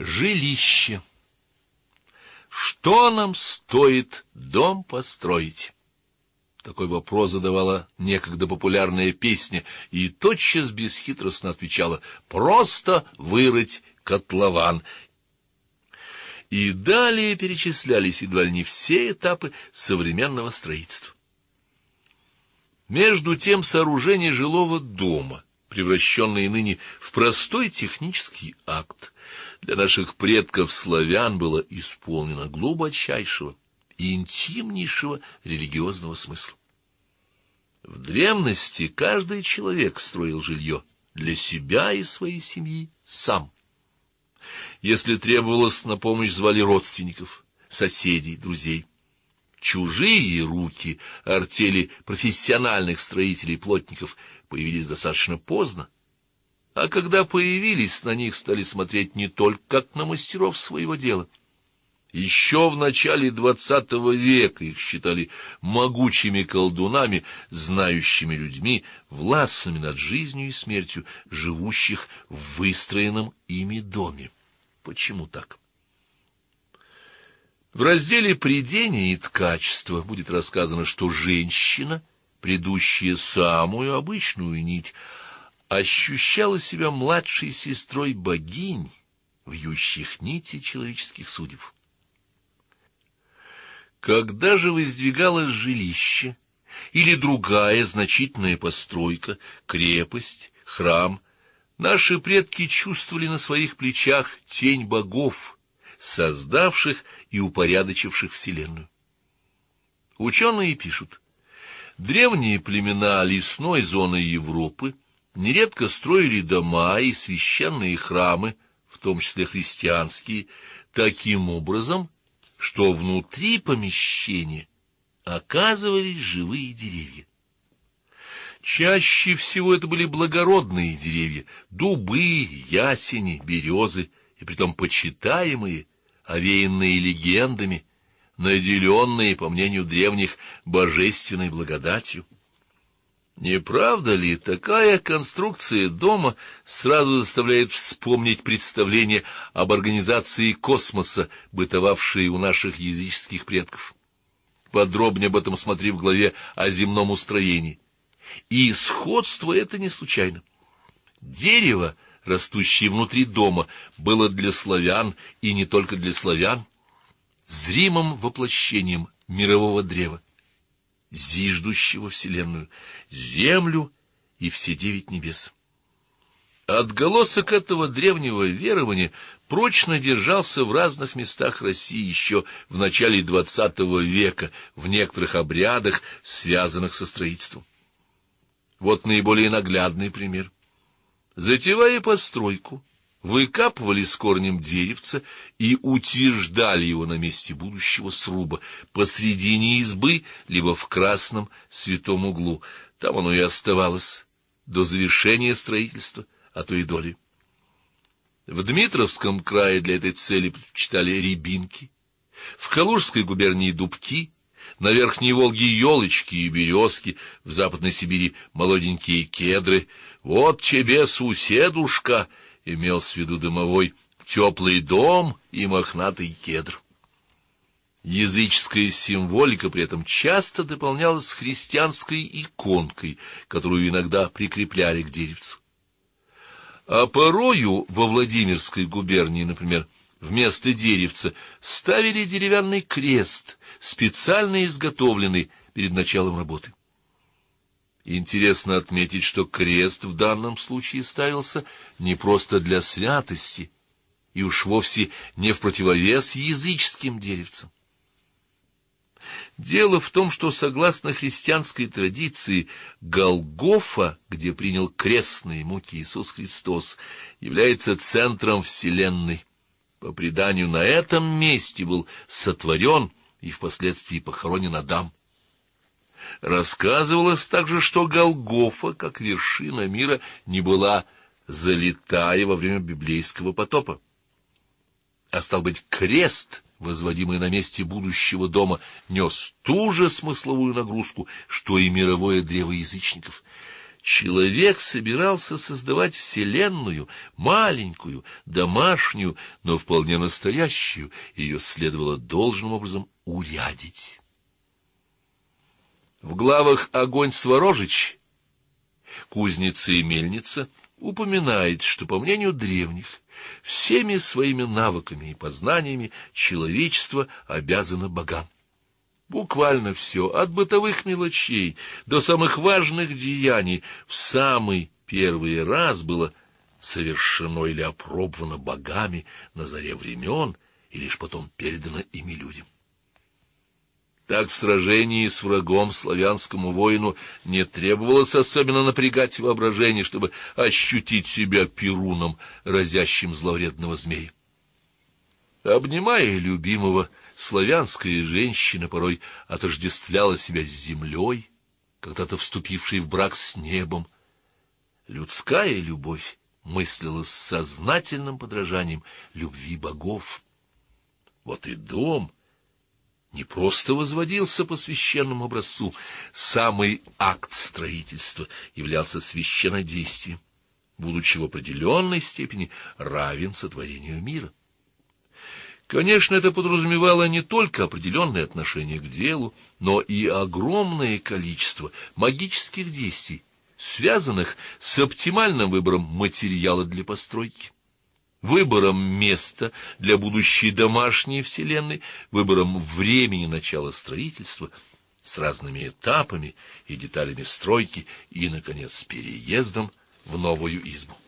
Жилище. Что нам стоит дом построить? Такой вопрос задавала некогда популярная песня, и тотчас бесхитростно отвечала: просто вырыть котлован. И далее перечислялись едва ли не все этапы современного строительства. Между тем сооружение жилого дома, превращенное ныне в простой технический акт, для наших предков-славян было исполнено глубочайшего и интимнейшего религиозного смысла. В древности каждый человек строил жилье для себя и своей семьи сам. Если требовалось, на помощь звали родственников, соседей, друзей. Чужие руки, артели профессиональных строителей-плотников появились достаточно поздно. А когда появились, на них стали смотреть не только как на мастеров своего дела. Еще в начале XX века их считали могучими колдунами, знающими людьми, властными над жизнью и смертью живущих в выстроенном ими доме. Почему так? В разделе «Прядение и ткачество» будет рассказано, что женщина, прядущая самую обычную нить, ощущала себя младшей сестрой богинь, вьющих нити человеческих судеб. Когда же воздвигалось жилище или другая значительная постройка, крепость, храм, наши предки чувствовали на своих плечах тень богов, создавших и упорядочивших вселенную. Ученые пишут: древние племена лесной зоны Европы нередко строили дома и священные храмы, в том числе христианские, таким образом, что внутри помещения оказывались живые деревья. Чаще всего это были благородные деревья: дубы, ясени, березы, и притом почитаемые, овеянные легендами, наделенные, по мнению древних, божественной благодатью. Не правда ли, такая конструкция дома сразу заставляет вспомнить представление об организации космоса, бытовавшие у наших языческих предков? Подробнее об этом смотри в главе о земном устроении. И сходство это не случайно. Дерево, растущее внутри дома, было для славян, и не только для славян, зримым воплощением мирового древа, зиждущего вселенную, землю и все 9 небес. Отголосок этого древнего верования прочно держался в разных местах России еще в начале XX века в некоторых обрядах, связанных со строительством. Вот наиболее наглядный пример. Затевая постройку, выкапывали с корнем деревца и утверждали его на месте будущего сруба, посредине избы, либо в красном святом углу. Там оно и оставалось до завершения строительства, а то и доли. В Дмитровском крае для этой цели предпочитали рябинки, в Калужской губернии дубки, на Верхней Волге елочки и березки, в Западной Сибири молоденькие кедры. Вот тебе, суседушка, имел в виду домовой, теплый дом и мохнатый кедр. Языческая символика при этом часто дополнялась христианской иконкой, которую иногда прикрепляли к деревцу. А порою во Владимирской губернии, например, вместо деревца ставили деревянный крест, специально изготовленный перед началом работы. Интересно отметить, что крест в данном случае ставился не просто для святости, и уж вовсе не в противовес языческим деревцам. Дело в том, что, согласно христианской традиции, Голгофа, где принял крестные муки Иисус Христос, является центром вселенной. По преданию, на этом месте был сотворен и впоследствии похоронен Адам. Рассказывалось также, что Голгофа, как вершина мира, не была залитая во время библейского потопа. А стал быть, крест, возводимый на месте будущего дома, нес ту же смысловую нагрузку, что и мировое древо язычников. Человек собирался создавать вселенную, маленькую, домашнюю, но вполне настоящую, ее следовало должным образом урядить. В главах «Огонь Сворожич», «Кузница и мельница» упоминает, что, по мнению древних, всеми своими навыками и познаниями человечество обязано богам. Буквально все, от бытовых мелочей до самых важных деяний, в самый первый раз было совершено или опробовано богами на заре времен и лишь потом передано ими людям. Так в сражении с врагом славянскому воину не требовалось особенно напрягать воображение, чтобы ощутить себя перуном, разящим зловредного змея. Обнимая любимого, славянская женщина порой отождествляла себя с землей, когда-то вступившей в брак с небом. Людская любовь мыслилась с сознательным подражанием любви богов. Вот и дом не просто возводился по священному образцу, самый акт строительства являлся священнодействием, будучи в определенной степени равен сотворению мира. Конечно, это подразумевало не только определенное отношение к делу, но и огромное количество магических действий, связанных с оптимальным выбором материала для постройки, выбором места для будущей домашней вселенной, выбором времени начала строительства с разными этапами и деталями стройки и, наконец, с переездом в новую избу.